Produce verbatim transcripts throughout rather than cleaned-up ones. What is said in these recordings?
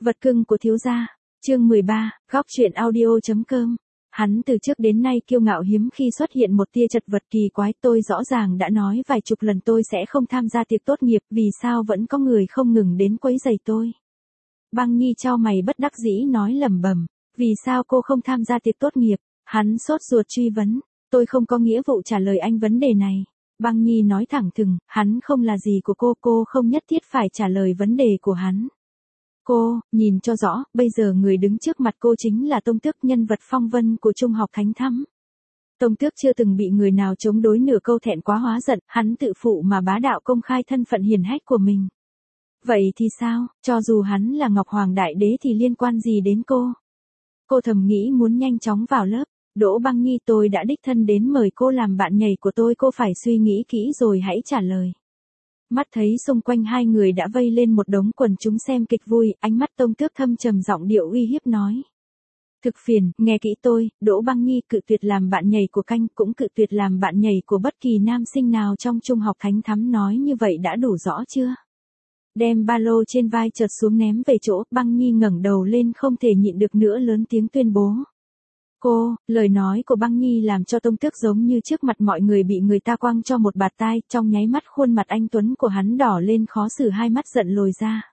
Vật cưng của thiếu gia, chương mười ba, góc truyện audio.com. Hắn từ trước đến nay kiêu ngạo hiếm khi xuất hiện một tia chật vật kỳ quái, tôi rõ ràng đã nói vài chục lần tôi sẽ không tham gia tiệc tốt nghiệp, vì sao vẫn có người không ngừng đến quấy rầy tôi. Băng Nhi chau mày bất đắc dĩ nói lẩm bẩm, vì sao cô không tham gia tiệc tốt nghiệp? Hắn sốt ruột truy vấn, tôi không có nghĩa vụ trả lời anh vấn đề này. Băng Nhi nói thẳng thừng, hắn không là gì của cô, cô không nhất thiết phải trả lời vấn đề của hắn. Cô, nhìn cho rõ, bây giờ người đứng trước mặt cô chính là Tông Tước, nhân vật phong vân của Trung học Thánh Thắm. Tông Tước chưa từng bị người nào chống đối nửa câu thẹn quá hóa giận, hắn tự phụ mà bá đạo công khai thân phận hiển hách của mình. Vậy thì sao, cho dù hắn là Ngọc Hoàng Đại Đế thì liên quan gì đến cô? Cô thầm nghĩ muốn nhanh chóng vào lớp. Đỗ Băng Nhi, tôi đã đích thân đến mời cô làm bạn nhảy của tôi, cô phải suy nghĩ kỹ rồi hãy trả lời. Mắt thấy xung quanh hai người đã vây lên một đống quần chúng xem kịch vui, ánh mắt Tông Tước thâm trầm, giọng điệu uy hiếp nói. Thực phiền, nghe kỹ tôi, Đỗ Băng Nhi cự tuyệt làm bạn nhảy của Canh, cũng cự tuyệt làm bạn nhảy của bất kỳ nam sinh nào trong Trung học Thánh Thắm, nói như vậy đã đủ rõ chưa? Đem ba lô trên vai chợt xuống ném về chỗ, Băng Nhi ngẩng đầu lên không thể nhịn được nữa lớn tiếng tuyên bố. Cô, lời nói của Băng Nhi làm cho Tông Tước giống như trước mặt mọi người bị người ta quăng cho một bạt tai, trong nháy mắt khuôn mặt anh tuấn của hắn đỏ lên khó xử, hai mắt giận lồi ra.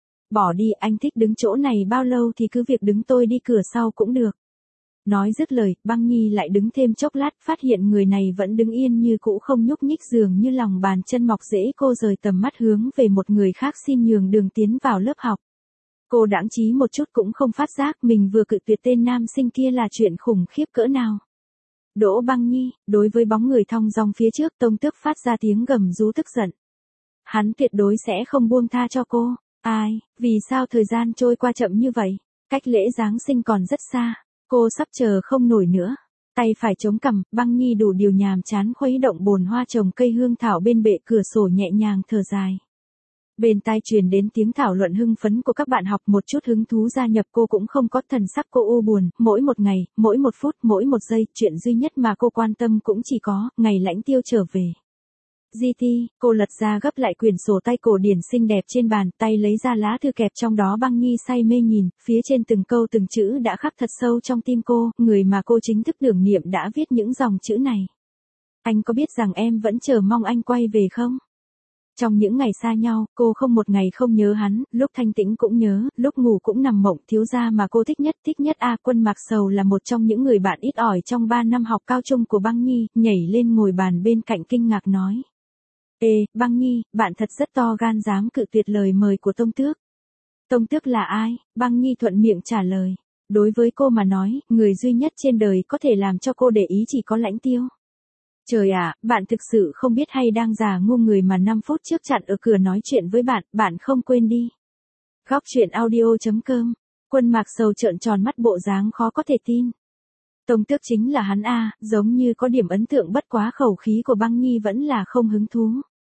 Bỏ đi, anh thích đứng chỗ này bao lâu thì cứ việc đứng, tôi đi cửa sau cũng được. Nói dứt lời, Băng Nhi lại đứng thêm chốc lát, phát hiện người này vẫn đứng yên như cũ không nhúc nhích, dường như lòng bàn chân mọc rễ. Cô rời tầm mắt hướng về một người khác xin nhường đường tiến vào lớp học. Cô đãng trí một chút cũng không phát giác mình vừa cự tuyệt tên nam sinh kia là chuyện khủng khiếp cỡ nào. Đỗ Băng Nhi, đối với bóng người thong dong phía trước, Tông Tước phát ra tiếng gầm rú tức giận. Hắn tuyệt đối sẽ không buông tha cho cô. Ai, vì sao thời gian trôi qua chậm như vậy? Cách lễ Giáng sinh còn rất xa, cô sắp chờ không nổi nữa. Tay phải chống cằm, Băng Nhi đủ điều nhàm chán khuấy động bồn hoa trồng cây hương thảo bên bệ cửa sổ, nhẹ nhàng thở dài. Bên tai truyền đến tiếng thảo luận hưng phấn của các bạn học, một chút hứng thú gia nhập cô cũng không có, thần sắc cô u buồn, mỗi một ngày, mỗi một phút, mỗi một giây, chuyện duy nhất mà cô quan tâm cũng chỉ có, ngày Lãnh Tiêu trở về. giê tê, cô lật ra gấp lại quyển sổ tay cổ điển xinh đẹp trên bàn, tay lấy ra lá thư kẹp trong đó. Băng Nhi say mê nhìn, phía trên từng câu từng chữ đã khắc thật sâu trong tim cô, người mà cô chính thức tưởng niệm đã viết những dòng chữ này. Anh có biết rằng em vẫn chờ mong anh quay về không? Trong những ngày xa nhau, cô không một ngày không nhớ hắn, lúc thanh tĩnh cũng nhớ, lúc ngủ cũng nằm mộng. Thiếu gia mà cô thích nhất, thích nhất a. Quân Mạc Sầu là một trong những người bạn ít ỏi trong ba năm học cao trung của Băng Nhi, nhảy lên ngồi bàn bên cạnh kinh ngạc nói. Ê, Băng Nhi, bạn thật rất to gan dám cự tuyệt lời mời của Tông Tước. Tông Tước là ai? Băng Nhi thuận miệng trả lời. Đối với cô mà nói, người duy nhất trên đời có thể làm cho cô để ý chỉ có Lãnh Tiêu. Trời ạ, à, bạn thực sự không biết hay đang giả ngu, người mà năm phút trước chặn ở cửa nói chuyện với bạn, bạn không quên đi. Góc truyện audio.com. Quân Mạc Sầu trợn tròn mắt, bộ dáng khó có thể tin. Tông Tước chính là hắn a, giống như có điểm ấn tượng, bất quá khẩu khí của Băng Nhi vẫn là không hứng thú.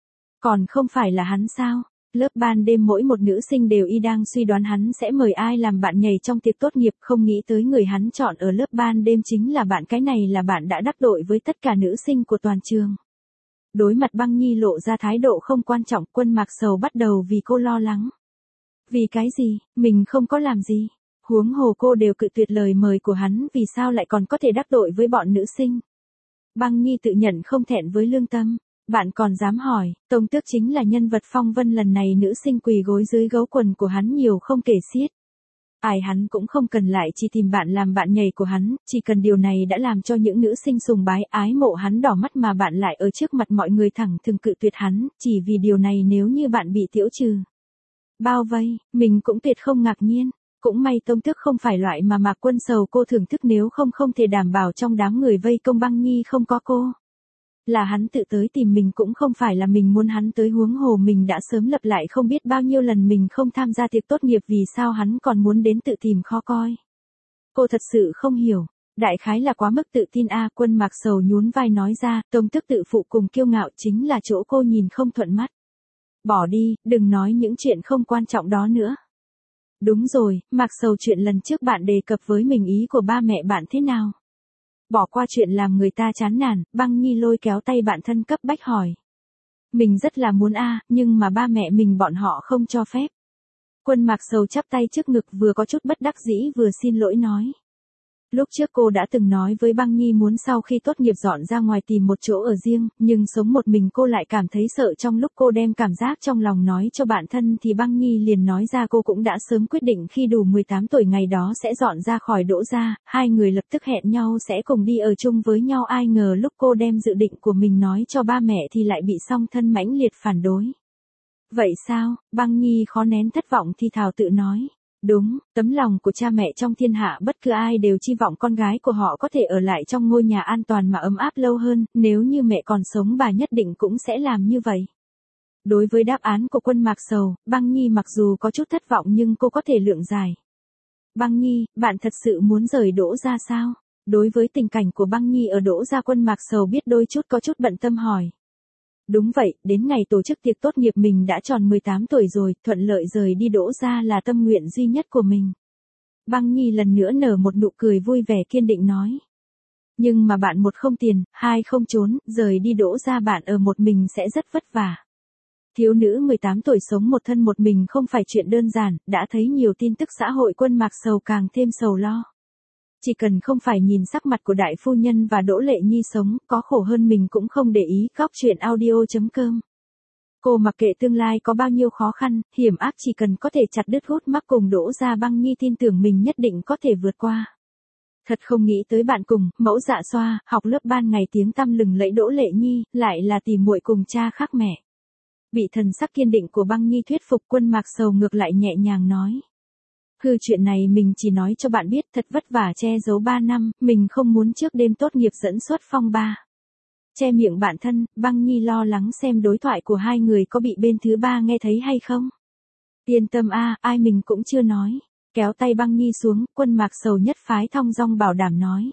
Còn không phải là hắn sao? Lớp ban đêm mỗi một nữ sinh đều y đang suy đoán hắn sẽ mời ai làm bạn nhảy trong tiệc tốt nghiệp, không nghĩ tới người hắn chọn ở lớp ban đêm chính là bạn. Cái này là bạn đã đắc tội với tất cả nữ sinh của toàn trường. Đối mặt Băng Nhi lộ ra thái độ không quan trọng, Quân Mạc Sầu bắt đầu vì cô lo lắng. Vì cái gì, mình không có làm gì. Huống hồ cô đều cự tuyệt lời mời của hắn, vì sao lại còn có thể đắc tội với bọn nữ sinh? Băng Nhi tự nhận không thẹn với lương tâm. Bạn còn dám hỏi, Tông Tước chính là nhân vật phong vân, lần này nữ sinh quỳ gối dưới gấu quần của hắn nhiều không kể xiết. Ai hắn cũng không cần lại chỉ tìm bạn làm bạn nhảy của hắn, chỉ cần điều này đã làm cho những nữ sinh sùng bái ái mộ hắn đỏ mắt, mà bạn lại ở trước mặt mọi người thẳng thừng cự tuyệt hắn, chỉ vì điều này nếu như bạn bị tiễu trừ, bao vây, mình cũng tuyệt không ngạc nhiên. Cũng may Tông Tước không phải loại mà Mạc Quân Sầu cô thưởng thức, nếu không không thể đảm bảo trong đám người vây công Băng Nhi không có cô. Là hắn tự tới tìm mình, cũng không phải là mình muốn hắn tới, huống hồ mình đã sớm lập lại không biết bao nhiêu lần mình không tham gia tiệc tốt nghiệp, vì sao hắn còn muốn đến tự tìm khó coi. Cô thật sự không hiểu, đại khái là quá mức tự tin a. Quân Mạc Sầu nhún vai nói ra, Tông Tước tự phụ cùng kiêu ngạo chính là chỗ cô nhìn không thuận mắt. Bỏ đi, đừng nói những chuyện không quan trọng đó nữa. Đúng rồi, Mạc Sầu, chuyện lần trước bạn đề cập với mình, ý của ba mẹ bạn thế nào? Bỏ qua chuyện làm người ta chán nản, Băng Nhi lôi kéo tay bạn thân cấp bách hỏi. Mình rất là muốn a, nhưng mà ba mẹ mình bọn họ không cho phép. Quân Mạc Sầu chắp tay trước ngực vừa có chút bất đắc dĩ vừa xin lỗi nói. Lúc trước cô đã từng nói với Băng Nhi muốn sau khi tốt nghiệp dọn ra ngoài tìm một chỗ ở riêng, nhưng sống một mình cô lại cảm thấy sợ. Trong lúc cô đem cảm giác trong lòng nói cho bạn thân thì Băng Nhi liền nói ra cô cũng đã sớm quyết định khi đủ mười tám tuổi ngày đó sẽ dọn ra khỏi Đỗ gia, hai người lập tức hẹn nhau sẽ cùng đi ở chung với nhau. Ai ngờ lúc cô đem dự định của mình nói cho ba mẹ thì lại bị song thân mãnh liệt phản đối. Vậy sao? Băng Nhi khó nén thất vọng thì thào tự nói. Đúng, tấm lòng của cha mẹ trong thiên hạ bất cứ ai đều chi vọng con gái của họ có thể ở lại trong ngôi nhà an toàn mà ấm áp lâu hơn, nếu như mẹ còn sống bà nhất định cũng sẽ làm như vậy. Đối với đáp án của Quân Mạc Sầu, Băng Nhi mặc dù có chút thất vọng nhưng cô có thể lượng giải. Băng Nhi, bạn thật sự muốn rời Đỗ gia sao? Đối với tình cảnh của Băng Nhi ở Đỗ gia, Quân Mạc Sầu biết đôi chút có chút bận tâm hỏi. Đúng vậy, đến ngày tổ chức tiệc tốt nghiệp mình đã tròn mười tám tuổi rồi, thuận lợi rời đi Đỗ gia là tâm nguyện duy nhất của mình. Băng Nhi lần nữa nở một nụ cười vui vẻ kiên định nói. Nhưng mà bạn một không tiền, hai không trốn, rời đi Đỗ gia bạn ở một mình sẽ rất vất vả. Thiếu nữ mười tám tuổi sống một thân một mình không phải chuyện đơn giản, đã thấy nhiều tin tức xã hội. Quân Mạc Sầu càng thêm sầu lo. Chỉ cần không phải nhìn sắc mặt của đại phu nhân và Đỗ Lệ Nhi sống, có khổ hơn mình cũng không để ý. Góc truyện audio.com. Cô mặc kệ tương lai có bao nhiêu khó khăn, hiểm ác, chỉ cần có thể chặt đứt hút mắc cùng Đỗ gia, Băng Nhi tin tưởng mình nhất định có thể vượt qua. Thật không nghĩ tới bạn cùng, mẫu Dạ Xoa, học lớp ban ngày tiếng tăm lừng lẫy Đỗ Lệ Nhi, lại là tỷ muội cùng cha khác mẹ. Bị thần sắc kiên định của Băng Nhi thuyết phục, Quân Mạc Sầu ngược lại nhẹ nhàng nói. Hừ, chuyện này mình chỉ nói cho bạn biết, thật vất vả che giấu ba năm, mình không muốn trước đêm tốt nghiệp dẫn xuất phong ba. Che miệng bạn thân, Băng Nhi lo lắng xem đối thoại của hai người có bị bên thứ ba nghe thấy hay không. Yên tâm a, ai mình cũng chưa nói. Kéo tay Băng Nhi xuống, Quân Mạc Sầu nhất phái thong dong bảo đảm nói.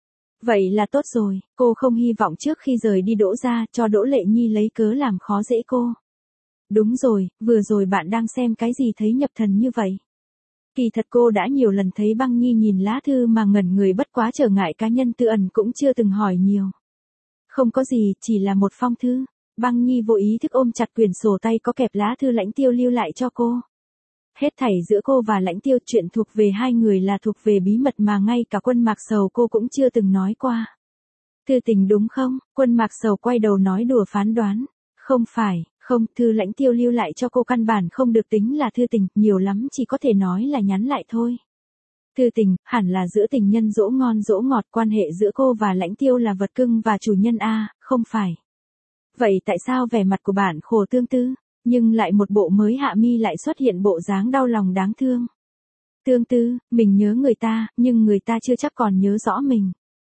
Vậy là tốt rồi, cô không hy vọng trước khi rời đi Đỗ gia cho Đỗ Lệ Nhi lấy cớ làm khó dễ cô. Đúng rồi, vừa rồi bạn đang xem cái gì thấy nhập thần như vậy? Kỳ thật cô đã nhiều lần thấy Băng Nhi nhìn lá thư mà ngẩn người, bất quá trở ngại cá nhân tư ẩn cũng chưa từng hỏi nhiều. Không có gì, chỉ là một phong thư. Băng Nhi vô ý thức ôm chặt quyển sổ tay có kẹp lá thư Lãnh Tiêu lưu lại cho cô. Hết thảy giữa cô và Lãnh Tiêu, chuyện thuộc về hai người là thuộc về bí mật mà ngay cả Quân Mạc Sầu cô cũng chưa từng nói qua. Thư tình đúng không? Quân Mạc Sầu quay đầu nói đùa phán đoán. Không phải. Không, thư Lãnh Tiêu lưu lại cho cô căn bản không được tính là thư tình, nhiều lắm chỉ có thể nói là nhắn lại thôi. Thư tình, hẳn là giữa tình nhân dỗ ngon dỗ ngọt, quan hệ giữa cô và Lãnh Tiêu là vật cưng và chủ nhân a, không phải. Vậy tại sao vẻ mặt của bạn khổ tương tư, nhưng lại một bộ mới hạ mi lại xuất hiện bộ dáng đau lòng đáng thương. Tương tư, mình nhớ người ta, nhưng người ta chưa chắc còn nhớ rõ mình.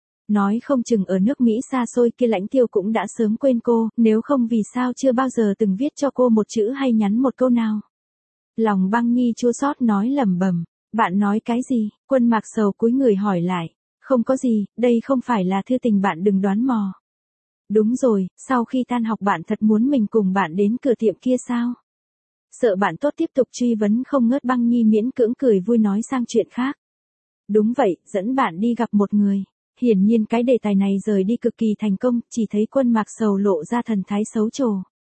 Nói không chừng ở nước Mỹ xa xôi kia Lãnh Tiêu cũng đã sớm quên cô, nếu không vì sao chưa bao giờ từng viết cho cô một chữ hay nhắn một câu nào. Lòng Băng Nhi chua xót nói lẩm bẩm. Bạn nói cái gì? Quân Mạc Sầu cúi người hỏi lại. Không có gì, đây không phải là thư tình, bạn đừng đoán mò. Đúng rồi, sau khi tan học bạn thật muốn mình cùng bạn đến cửa tiệm kia sao? Sợ bạn tốt tiếp tục truy vấn không ngớt, Băng Nhi miễn cưỡng cười vui nói sang chuyện khác. Đúng vậy, dẫn bạn đi gặp một người. Hiển nhiên cái đề tài này rời đi cực kỳ thành công, chỉ thấy Quân Mạc Sầu lộ ra thần thái xấu trồ.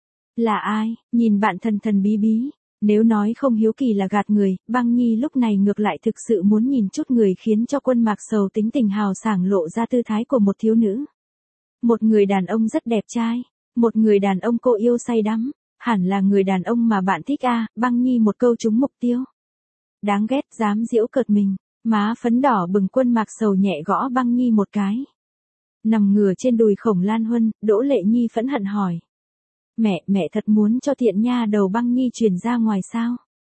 Là ai? Nhìn bạn thần thần bí bí. Nếu nói không hiếu kỳ là gạt người, Băng Nhi lúc này ngược lại thực sự muốn nhìn chút người khiến cho Quân Mạc Sầu tính tình hào sảng lộ ra tư thái của một thiếu nữ. Một người đàn ông rất đẹp trai. Một người đàn ông cô yêu say đắm. Hẳn là người đàn ông mà bạn thích a. Băng Nhi một câu trúng mục tiêu. Đáng ghét, dám giễu cợt mình. Má phấn đỏ bừng, Quân Mạc Sầu nhẹ gõ Băng Nhi một cái. Nằm ngửa trên đùi Khổng Lan Huân, Đỗ Lệ Nhi phẫn hận hỏi. Mẹ, mẹ thật muốn cho tiện nha đầu Băng Nhi truyền ra ngoài sao?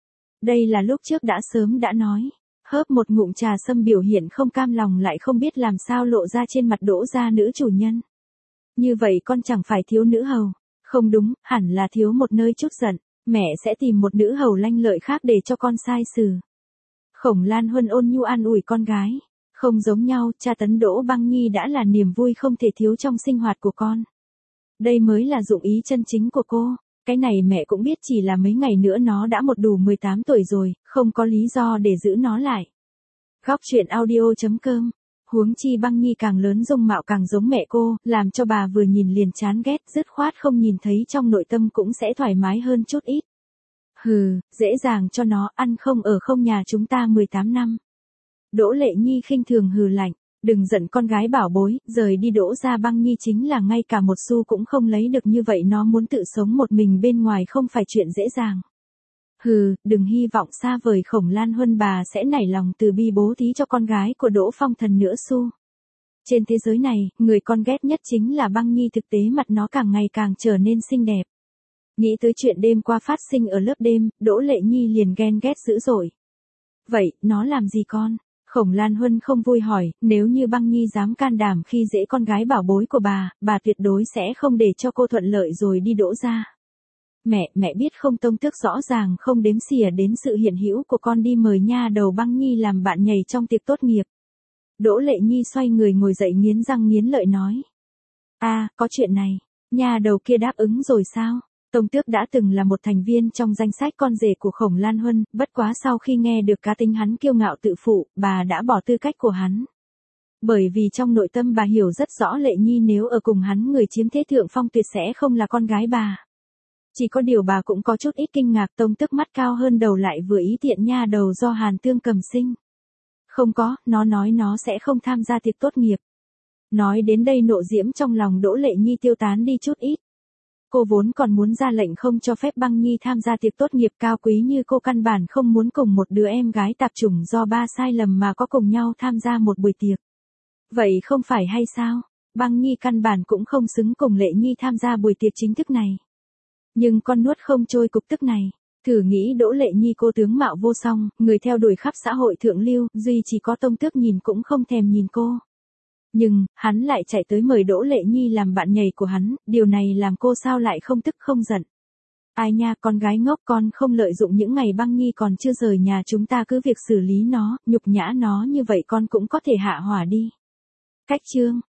Đây là lúc trước đã sớm đã nói. Hớp một ngụm trà sâm, biểu hiện không cam lòng lại không biết làm sao lộ ra trên mặt Đỗ gia nữ chủ nhân. Như vậy con chẳng phải thiếu nữ hầu. Không đúng, hẳn là thiếu một nơi chút giận. Mẹ sẽ tìm một nữ hầu lanh lợi khác để cho con sai xử. Khổng Lan Huân ôn nhu an ủi con gái. Không giống nhau, cha tấn Đỗ Băng Nhi đã là niềm vui không thể thiếu trong sinh hoạt của con. Đây mới là dụng ý chân chính của cô. Cái này mẹ cũng biết, chỉ là mấy ngày nữa nó đã một đủ mười tám tuổi rồi, không có lý do để giữ nó lại. Góc truyện audio.com. Huống chi Băng Nhi càng lớn dung mạo càng giống mẹ cô, làm cho bà vừa nhìn liền chán ghét, dứt khoát không nhìn thấy trong nội tâm cũng sẽ thoải mái hơn chút ít. Hừ, dễ dàng cho nó, ăn không ở không nhà chúng ta mười tám năm. Đỗ Lệ Nhi khinh thường hừ lạnh, đừng giận con gái bảo bối, rời đi Đỗ gia Băng Nhi chính là ngay cả một xu cũng không lấy được, như vậy nó muốn tự sống một mình bên ngoài không phải chuyện dễ dàng. Hừ, đừng hy vọng xa vời Khổng Lan Huân bà sẽ nảy lòng từ bi bố thí cho con gái của Đỗ Phong Thần nữa xu. Trên thế giới này, người con ghét nhất chính là Băng Nhi, thực tế mặt nó càng ngày càng trở nên xinh đẹp. Nghĩ tới chuyện đêm qua phát sinh ở lớp đêm, Đỗ Lệ Nhi liền ghen ghét dữ dội. Vậy, nó làm gì con? Khổng Lan Huân không vui hỏi, nếu như Băng Nhi dám can đảm khi dễ con gái bảo bối của bà, bà tuyệt đối sẽ không để cho cô thuận lợi rồi đi Đỗ gia. Mẹ, mẹ biết không, Tông Tước rõ ràng không đếm xỉa đến sự hiện hữu của con đi mời nha đầu Băng Nhi làm bạn nhảy trong tiệc tốt nghiệp. Đỗ Lệ Nhi xoay người ngồi dậy nghiến răng nghiến lợi nói. a à, có chuyện này, nha đầu kia đáp ứng rồi sao? Tông Tước đã từng là một thành viên trong danh sách con rể của Khổng Lan Huân, bất quá sau khi nghe được cá tính hắn kiêu ngạo tự phụ, bà đã bỏ tư cách của hắn. Bởi vì trong nội tâm bà hiểu rất rõ Lệ Nhi nếu ở cùng hắn, người chiếm thế thượng phong tuyệt sẽ không là con gái bà. Chỉ có điều bà cũng có chút ít kinh ngạc, Tông Tước mắt cao hơn đầu lại vừa ý tiện nha đầu do Hàn Tương cầm sinh. Không có, nó nói nó sẽ không tham gia tiệc tốt nghiệp. Nói đến đây nộ diễm trong lòng Đỗ Lệ Nhi tiêu tán đi chút ít. Cô vốn còn muốn ra lệnh không cho phép Băng Nhi tham gia tiệc tốt nghiệp, cao quý như cô căn bản không muốn cùng một đứa em gái tạp chủng do ba sai lầm mà có cùng nhau tham gia một buổi tiệc. Vậy không phải hay sao? Băng Nhi căn bản cũng không xứng cùng Lệ Nhi tham gia buổi tiệc chính thức này. Nhưng con nuốt không trôi cục tức này. Thử nghĩ Đỗ Lệ Nhi cô tướng mạo vô song, người theo đuổi khắp xã hội thượng lưu, duy chỉ có Tông Tước nhìn cũng không thèm nhìn cô. Nhưng, hắn lại chạy tới mời Đỗ Lệ Nhi làm bạn nhảy của hắn, điều này làm cô sao lại không tức không giận. Ai nha, con gái ngốc, con không lợi dụng những ngày Băng Nhi còn chưa rời nhà chúng ta cứ việc xử lý nó, nhục nhã nó như vậy con cũng có thể hạ hỏa đi. Cách chương